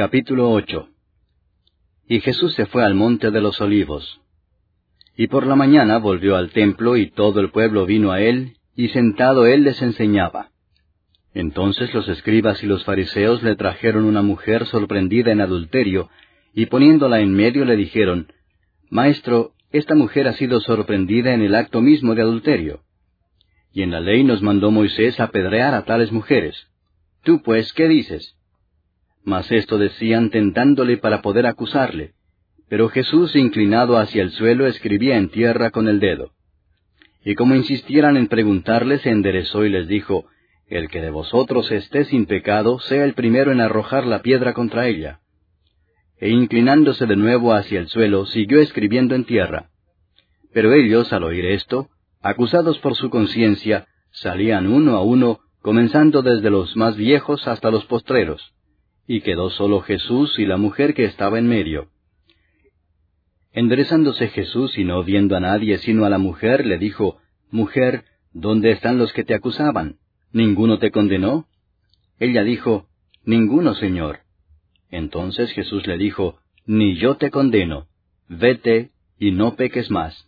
Capítulo 8. Y Jesús se fue al monte de los olivos. Y por la mañana volvió al templo, y todo el pueblo vino a él, y sentado él les enseñaba. Entonces los escribas y los fariseos le trajeron una mujer sorprendida en adulterio, y poniéndola en medio le dijeron, Maestro, esta mujer ha sido sorprendida en el acto mismo de adulterio. Y en la ley nos mandó Moisés apedrear a tales mujeres. Tú pues, ¿qué dices? Mas esto decían tentándole para poder acusarle. Pero Jesús, inclinado hacia el suelo, escribía en tierra con el dedo. Y como insistieran en preguntarle, se enderezó y les dijo, El que de vosotros esté sin pecado, sea el primero en arrojar la piedra contra ella. E inclinándose de nuevo hacia el suelo, siguió escribiendo en tierra. Pero ellos, al oír esto, acusados por su conciencia, salían uno a uno, comenzando desde los más viejos hasta los postreros. Y quedó solo Jesús y la mujer que estaba en medio. Enderezándose Jesús y no viendo a nadie sino a la mujer, le dijo, Mujer, ¿dónde están los que te acusaban? ¿Ninguno te condenó? Ella dijo, Ninguno, Señor. Entonces Jesús le dijo, Ni yo te condeno. Vete, y no peques más.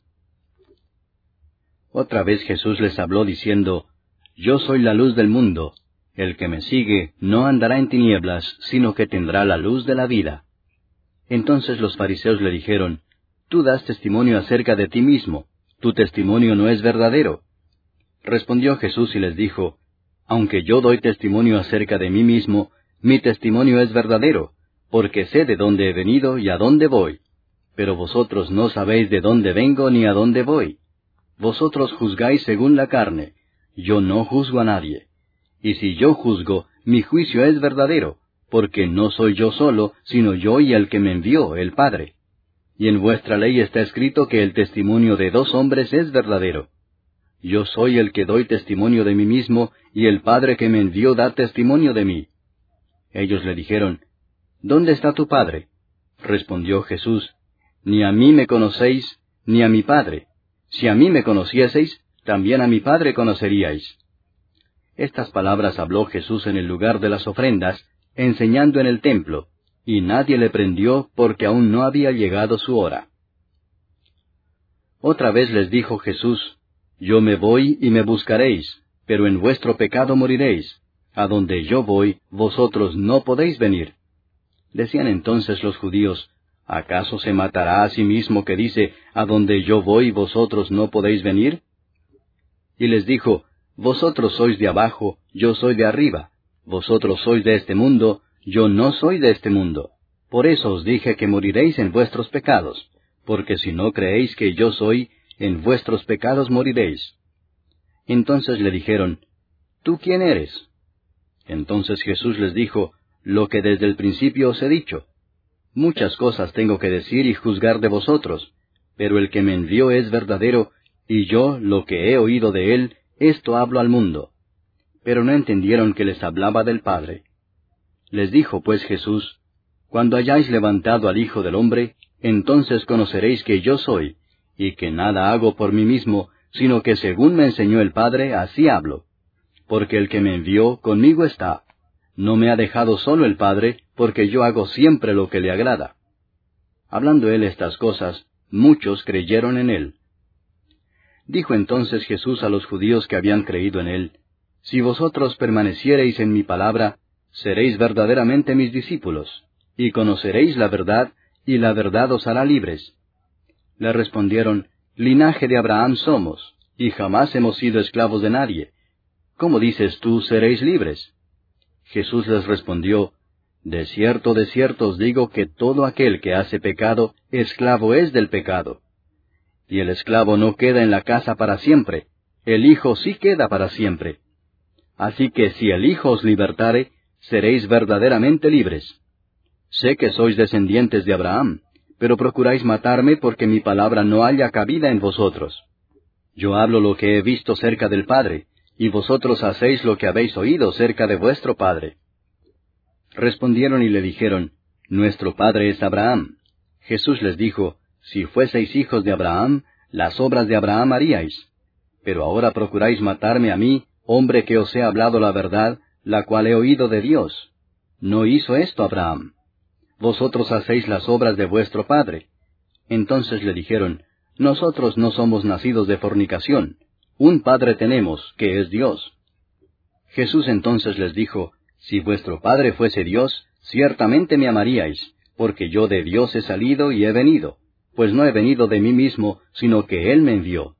Otra vez Jesús les habló diciendo, Yo soy la luz del mundo. El que me sigue no andará en tinieblas, sino que tendrá la luz de la vida. Entonces los fariseos le dijeron, Tú das testimonio acerca de ti mismo, tu testimonio no es verdadero. Respondió Jesús y les dijo, Aunque yo doy testimonio acerca de mí mismo, mi testimonio es verdadero, porque sé de dónde he venido y a dónde voy. Pero vosotros no sabéis de dónde vengo ni a dónde voy. Vosotros juzgáis según la carne, yo no juzgo a nadie. Y si yo juzgo, mi juicio es verdadero, porque no soy yo solo, sino yo y el que me envió, el Padre. Y en vuestra ley está escrito que el testimonio de 2 hombres es verdadero. Yo soy el que doy testimonio de mí mismo, y el Padre que me envió da testimonio de mí. Ellos le dijeron, ¿Dónde está tu Padre? Respondió Jesús, Ni a mí me conocéis, ni a mi Padre. Si a mí me conocieseis, también a mi Padre conoceríais. Estas palabras habló Jesús en el lugar de las ofrendas, enseñando en el templo, y nadie le prendió porque aún no había llegado su hora. Otra vez les dijo Jesús, Yo me voy y me buscaréis, pero en vuestro pecado moriréis. A donde yo voy, vosotros no podéis venir. Decían entonces los judíos, ¿acaso se matará a sí mismo que dice, a donde yo voy, vosotros no podéis venir? Y les dijo, Vosotros sois de abajo, yo soy de arriba. Vosotros sois de este mundo, yo no soy de este mundo. Por eso os dije que moriréis en vuestros pecados, porque si no creéis que yo soy, en vuestros pecados moriréis. Entonces le dijeron, ¿Tú quién eres? Entonces Jesús les dijo, Lo que desde el principio os he dicho. Muchas cosas tengo que decir y juzgar de vosotros, pero el que me envió es verdadero, y yo, lo que he oído de él, esto hablo al mundo. Pero no entendieron que les hablaba del Padre. Les dijo pues Jesús, Cuando hayáis levantado al Hijo del Hombre, entonces conoceréis que yo soy, y que nada hago por mí mismo, sino que según me enseñó el Padre, así hablo. Porque el que me envió conmigo está. No me ha dejado solo el Padre, porque yo hago siempre lo que le agrada. Hablando él estas cosas, muchos creyeron en él. Dijo entonces Jesús a los judíos que habían creído en él, Si vosotros permaneciereis en mi palabra, seréis verdaderamente mis discípulos, y conoceréis la verdad, y la verdad os hará libres. Le respondieron, Linaje de Abraham somos, y jamás hemos sido esclavos de nadie. ¿Cómo dices tú, seréis libres? Jesús les respondió, de cierto os digo que todo aquel que hace pecado, esclavo es del pecado. Y el esclavo no queda en la casa para siempre, el Hijo sí queda para siempre. Así que si el Hijo os libertare, seréis verdaderamente libres. Sé que sois descendientes de Abraham, pero procuráis matarme porque mi palabra no halla cabida en vosotros. Yo hablo lo que he visto cerca del Padre, y vosotros hacéis lo que habéis oído cerca de vuestro padre. Respondieron y le dijeron, Nuestro padre es Abraham. Jesús les dijo, Si fueseis hijos de Abraham, las obras de Abraham haríais. Pero ahora procuráis matarme a mí, hombre que os he hablado la verdad, la cual he oído de Dios. No hizo esto Abraham. vosotros hacéis las obras de vuestro padre. Entonces le dijeron, nosotros no somos nacidos de fornicación, un Padre tenemos, que es Dios. Jesús entonces les dijo, si vuestro Padre fuese Dios, ciertamente me amaríais, porque yo de Dios he salido y he venido, pues no he venido de mí mismo, sino que Él me envió.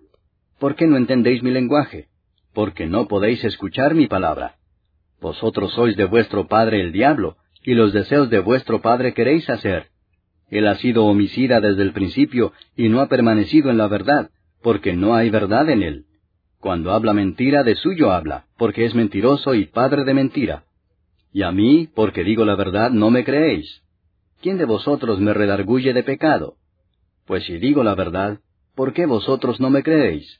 ¿Por qué no entendéis mi lenguaje? Porque no podéis escuchar mi palabra. Vosotros sois de vuestro padre el diablo, y los deseos de vuestro padre queréis hacer. Él ha sido homicida desde el principio, y no ha permanecido en la verdad, porque no hay verdad en él. Cuando habla mentira, de suyo habla, porque es mentiroso y padre de mentira. Y a mí, porque digo la verdad, no me creéis. ¿Quién de vosotros me redarguye de pecado? Pues si digo la verdad, ¿por qué vosotros no me creéis?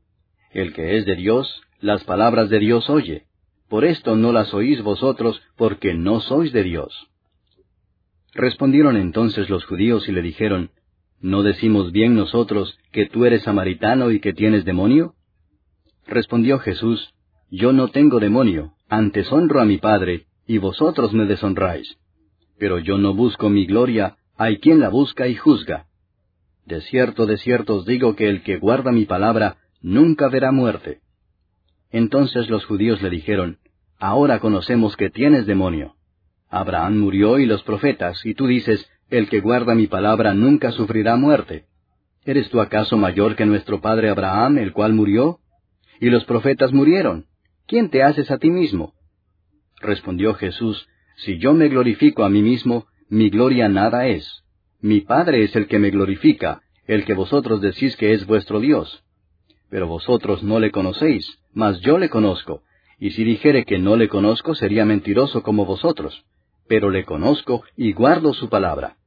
El que es de Dios, las palabras de Dios oye. Por esto no las oís vosotros, porque no sois de Dios. Respondieron entonces los judíos y le dijeron, ¿no decimos bien nosotros que tú eres samaritano y que tienes demonio? Respondió Jesús, yo no tengo demonio, antes honro a mi Padre, y vosotros me deshonráis. Pero yo no busco mi gloria, hay quien la busca y juzga. De cierto os digo que el que guarda mi palabra, nunca verá muerte. Entonces los judíos le dijeron, ahora conocemos que tienes demonio. Abraham murió y los profetas, y tú dices, el que guarda mi palabra nunca sufrirá muerte. ¿Eres tú acaso mayor que nuestro padre Abraham, el cual murió? Y los profetas murieron. ¿Quién te haces a ti mismo? Respondió Jesús, si yo me glorifico a mí mismo, mi gloria nada es. Mi Padre es el que me glorifica, el que vosotros decís que es vuestro Dios. Pero vosotros no le conocéis, mas yo le conozco, y si dijere que no le conozco sería mentiroso como vosotros, pero le conozco y guardo su palabra.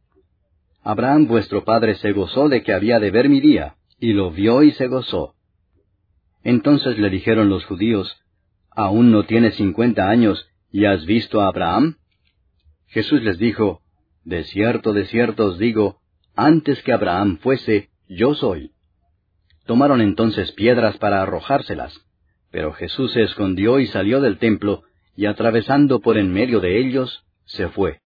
Abraham vuestro padre se gozó de que había de ver mi día, y lo vio y se gozó. Entonces le dijeron los judíos, ¿aún no tienes 50 años, y has visto a Abraham? Jesús les dijo, de cierto os digo, antes que Abraham fuese, yo soy. Tomaron entonces piedras para arrojárselas, pero Jesús se escondió y salió del templo, y atravesando por en medio de ellos, se fue.